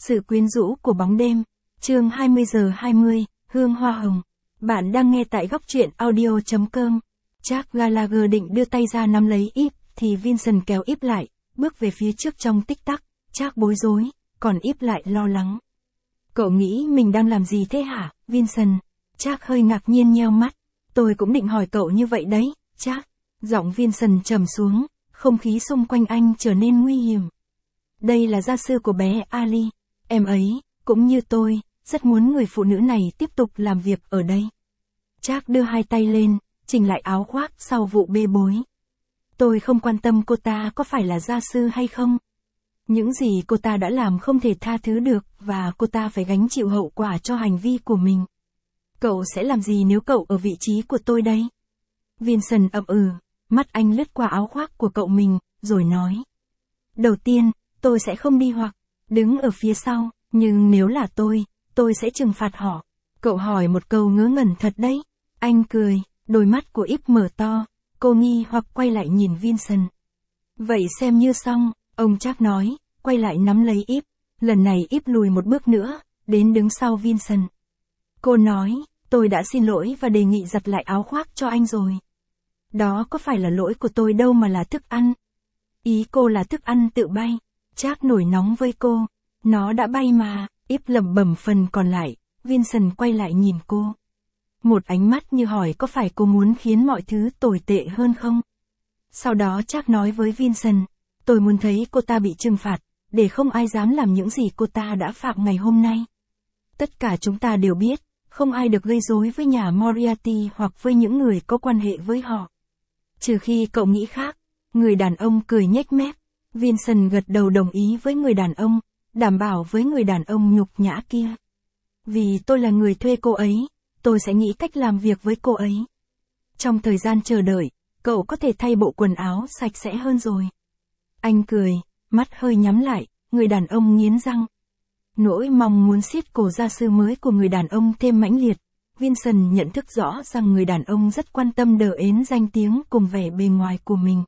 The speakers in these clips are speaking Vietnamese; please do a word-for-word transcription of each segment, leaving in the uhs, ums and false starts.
Sự quyến rũ của bóng đêm. Chương hai mươi giờ hai mươi, hương hoa hồng. Bạn đang nghe tại góc truyện audio chấm com. Jack Gallagher định đưa tay ra nắm lấy Ip, thì Vincent kéo Ip lại, bước về phía trước trong tích tắc. Jack bối rối, còn Ip lại lo lắng. Cậu nghĩ mình đang làm gì thế hả, Vincent? Jack hơi ngạc nhiên nheo mắt. Tôi cũng định hỏi cậu như vậy đấy, Jack. Giọng Vincent trầm xuống, không khí xung quanh anh trở nên nguy hiểm. Đây là gia sư của bé Ali. Em ấy, cũng như tôi, rất muốn người phụ nữ này tiếp tục làm việc ở đây. Jack đưa hai tay lên, chỉnh lại áo khoác sau vụ bê bối. Tôi không quan tâm cô ta có phải là gia sư hay không. Những gì cô ta đã làm không thể tha thứ được, và cô ta phải gánh chịu hậu quả cho hành vi của mình. Cậu sẽ làm gì nếu cậu ở vị trí của tôi đây? Vincent ậm ừ, mắt anh lướt qua áo khoác của cậu mình, rồi nói. Đầu tiên, tôi sẽ không đi hoặc đứng ở phía sau, nhưng nếu là tôi, tôi sẽ trừng phạt họ. Cậu hỏi một câu ngớ ngẩn thật đấy. Anh cười, đôi mắt của Ip mở to, cô nghi hoặc quay lại nhìn Vincent. Vậy xem như xong, ông Jack nói, quay lại nắm lấy Ip. Lần này Ip lùi một bước nữa, đến đứng sau Vincent. Cô nói, tôi đã xin lỗi và đề nghị giặt lại áo khoác cho anh rồi. Đó có phải là lỗi của tôi đâu mà là thức ăn. Ý cô là thức ăn tự bay. Jack nổi nóng với cô. Nó đã bay mà. Ip lẩm bẩm phần còn lại. Vincent quay lại nhìn cô. Một ánh mắt như hỏi có phải cô muốn khiến mọi thứ tồi tệ hơn không? Sau đó Jack nói với Vincent. Tôi muốn thấy cô ta bị trừng phạt, để không ai dám làm những gì cô ta đã phạm ngày hôm nay. Tất cả chúng ta đều biết, không ai được gây rối với nhà Moriarty hoặc với những người có quan hệ với họ. Trừ khi cậu nghĩ khác. Người đàn ông cười nhếch mép. Vincent gật đầu đồng ý với người đàn ông, đảm bảo với người đàn ông nhục nhã kia. Vì tôi là người thuê cô ấy, tôi sẽ nghĩ cách làm việc với cô ấy. Trong thời gian chờ đợi, cậu có thể thay bộ quần áo sạch sẽ hơn rồi. Anh cười, mắt hơi nhắm lại, người đàn ông nghiến răng. Nỗi mong muốn siết cổ gia sư mới của người đàn ông thêm mãnh liệt. Vincent nhận thức rõ rằng người đàn ông rất quan tâm đờ ến danh tiếng cùng vẻ bề ngoài của mình.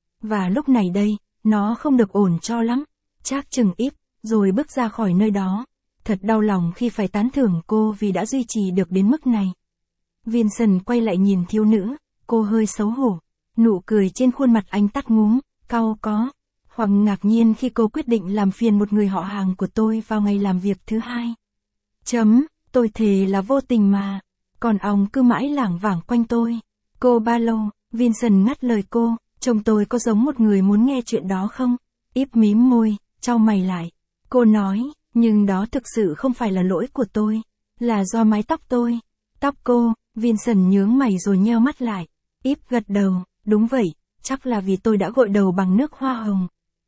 Và lúc này đây, nó không được ổn cho lắm. Jack chừng Ip, rồi bước ra khỏi nơi đó. Thật đau lòng khi phải tán thưởng cô vì đã duy trì được đến mức này. Vincent quay lại nhìn thiếu nữ, cô hơi xấu hổ. Nụ cười trên khuôn mặt anh tắt ngúm, cau có. Hoặc ngạc nhiên khi cô quyết định làm phiền một người họ hàng của tôi vào ngày làm việc thứ hai. Chấm, tôi thề là vô tình mà. Còn ong cứ mãi lảng vảng quanh tôi. Cô ba lâu, Vincent ngắt lời cô. Trông tôi có giống một người muốn nghe chuyện đó không? Ip mím môi, chau mày lại. Cô nói, nhưng đó thực sự không phải là lỗi của tôi. Là do mái tóc tôi. Tóc cô, Vincent nhướng mày rồi nheo mắt lại. Ip gật đầu, đúng vậy, chắc là vì tôi đã gội đầu bằng nước hoa hồng.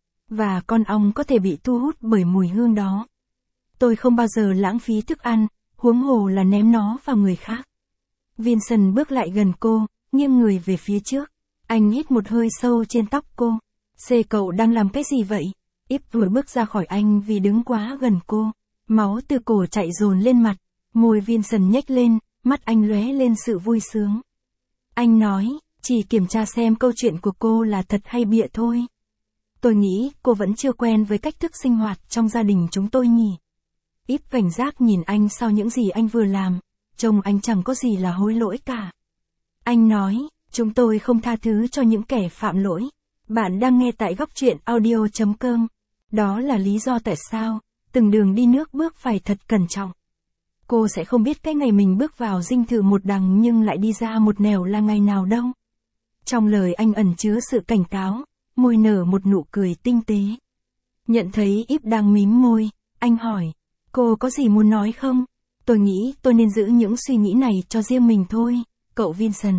Và con ong có thể bị thu hút bởi mùi hương đó. Tôi không bao giờ lãng phí thức ăn, huống hồ là ném nó vào người khác. Vincent bước lại gần cô, nghiêng người về phía trước. Anh hít một hơi sâu trên tóc cô. Xê cậu đang làm cái gì vậy? Ip vừa bước ra khỏi anh vì đứng quá gần cô. Máu từ cổ chạy dồn lên mặt. Môi Vincent nhếch lên, mắt anh lóe lên sự vui sướng. Anh nói, chỉ kiểm tra xem câu chuyện của cô là thật hay bịa thôi. Tôi nghĩ cô vẫn chưa quen với cách thức sinh hoạt trong gia đình chúng tôi nhỉ. Ip cảnh giác nhìn anh sau những gì anh vừa làm. Trông anh chẳng có gì là hối lỗi cả. Anh nói, chúng tôi không tha thứ cho những kẻ phạm lỗi. Bạn đang nghe tại góc truyện audio chấm com. Đó là lý do tại sao, từng đường đi nước bước phải thật cẩn trọng. Cô sẽ không biết cái ngày mình bước vào dinh thự một đằng nhưng lại đi ra một nẻo là ngày nào đâu. Trong lời anh ẩn chứa sự cảnh cáo, môi nở một nụ cười tinh tế. Nhận thấy Ip đang mím môi, anh hỏi, cô có gì muốn nói không? Tôi nghĩ tôi nên giữ những suy nghĩ này cho riêng mình thôi, cậu Vincent.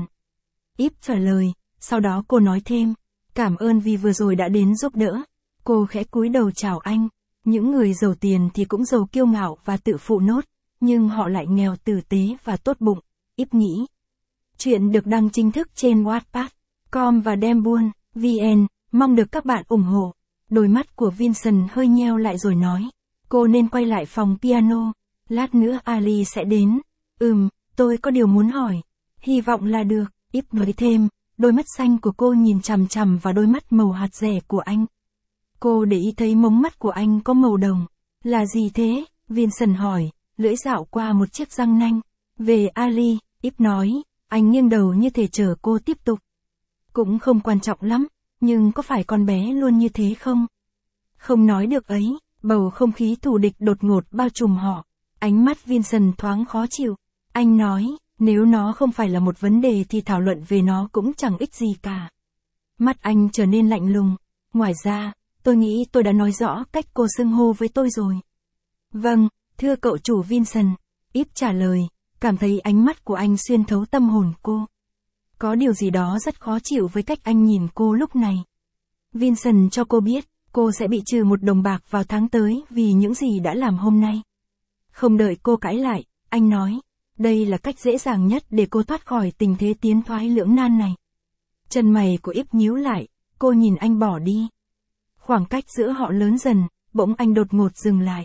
Ip trả lời, sau đó cô nói thêm, cảm ơn vì vừa rồi đã đến giúp đỡ. Cô khẽ cúi đầu chào anh. Những người giàu tiền thì cũng giàu kiêu ngạo và tự phụ nốt, nhưng họ lại nghèo tử tế và tốt bụng, Ip nghĩ. Chuyện được đăng chính thức trên Wattpad chấm com và Dembuôn chấm vn, mong được các bạn ủng hộ. Đôi mắt của Vincent hơi nheo lại rồi nói, cô nên quay lại phòng piano, lát nữa Ali sẽ đến. Ừm, tôi có điều muốn hỏi. Hy vọng là được, Ip nói thêm, đôi mắt xanh của cô nhìn chằm chằm vào đôi mắt màu hạt rẻ của anh. Cô để ý thấy mống mắt của anh có màu đồng. Là gì thế? Vincent hỏi, lưỡi dạo qua một chiếc răng nanh. Về Ali, Ip nói, anh nghiêng đầu như thể chờ cô tiếp tục. Cũng không quan trọng lắm, nhưng có phải con bé luôn như thế không? Không nói được ấy, bầu không khí thù địch đột ngột bao trùm họ. Ánh mắt Vincent thoáng khó chịu. Anh nói, nếu nó không phải là một vấn đề thì thảo luận về nó cũng chẳng ích gì cả. Mắt anh trở nên lạnh lùng. Ngoài ra, tôi nghĩ tôi đã nói rõ cách cô xưng hô với tôi rồi. Vâng, thưa cậu chủ Vincent. Ip trả lời, cảm thấy ánh mắt của anh xuyên thấu tâm hồn cô. Có điều gì đó rất khó chịu với cách anh nhìn cô lúc này. Vincent cho cô biết, cô sẽ bị trừ một đồng bạc vào tháng tới vì những gì đã làm hôm nay. Không đợi cô cãi lại, anh nói, đây là cách dễ dàng nhất để cô thoát khỏi tình thế tiến thoái lưỡng nan này. Chân mày của Ip nhíu lại, cô nhìn anh bỏ đi. Khoảng cách giữa họ lớn dần, bỗng anh đột ngột dừng lại.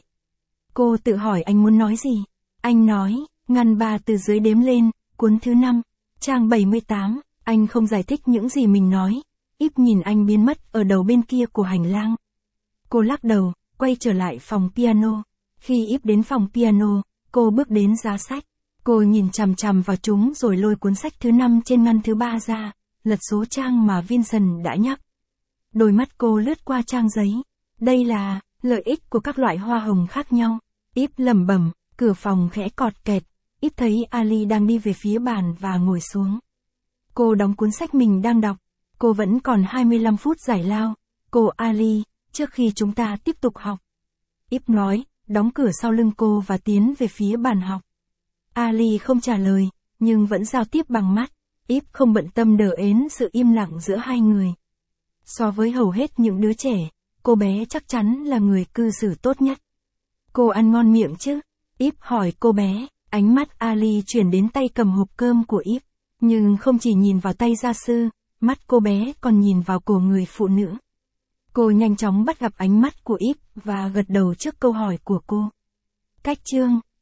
Cô tự hỏi anh muốn nói gì. Anh nói, ngăn ba từ dưới đếm lên, cuốn thứ năm, trang bảy mươi tám, anh không giải thích những gì mình nói. Ip nhìn anh biến mất ở đầu bên kia của hành lang. Cô lắc đầu, quay trở lại phòng piano. Khi Ip đến phòng piano, cô bước đến giá sách. Cô nhìn chằm chằm vào chúng rồi lôi cuốn sách thứ năm trên ngăn thứ ba ra, lật số trang mà Vincent đã nhắc. Đôi mắt cô lướt qua trang giấy. Đây là lợi ích của các loại hoa hồng khác nhau. Ip lẩm bẩm, cửa phòng khẽ cọt kẹt. Ip thấy Ali đang đi về phía bàn và ngồi xuống. Cô đóng cuốn sách mình đang đọc. Cô vẫn còn hai mươi lăm phút giải lao. Cô Ali, trước khi chúng ta tiếp tục học. Ip nói, đóng cửa sau lưng cô và tiến về phía bàn học. Ali không trả lời, nhưng vẫn giao tiếp bằng mắt. Ip không bận tâm đờ ến sự im lặng giữa hai người. So với hầu hết những đứa trẻ, cô bé chắc chắn là người cư xử tốt nhất. Cô ăn ngon miệng chứ? Ip hỏi cô bé, ánh mắt Ali chuyển đến tay cầm hộp cơm của Ip. Nhưng không chỉ nhìn vào tay gia sư, mắt cô bé còn nhìn vào cổ người phụ nữ. Cô nhanh chóng bắt gặp ánh mắt của Ip và gật đầu trước câu hỏi của cô. Cách chương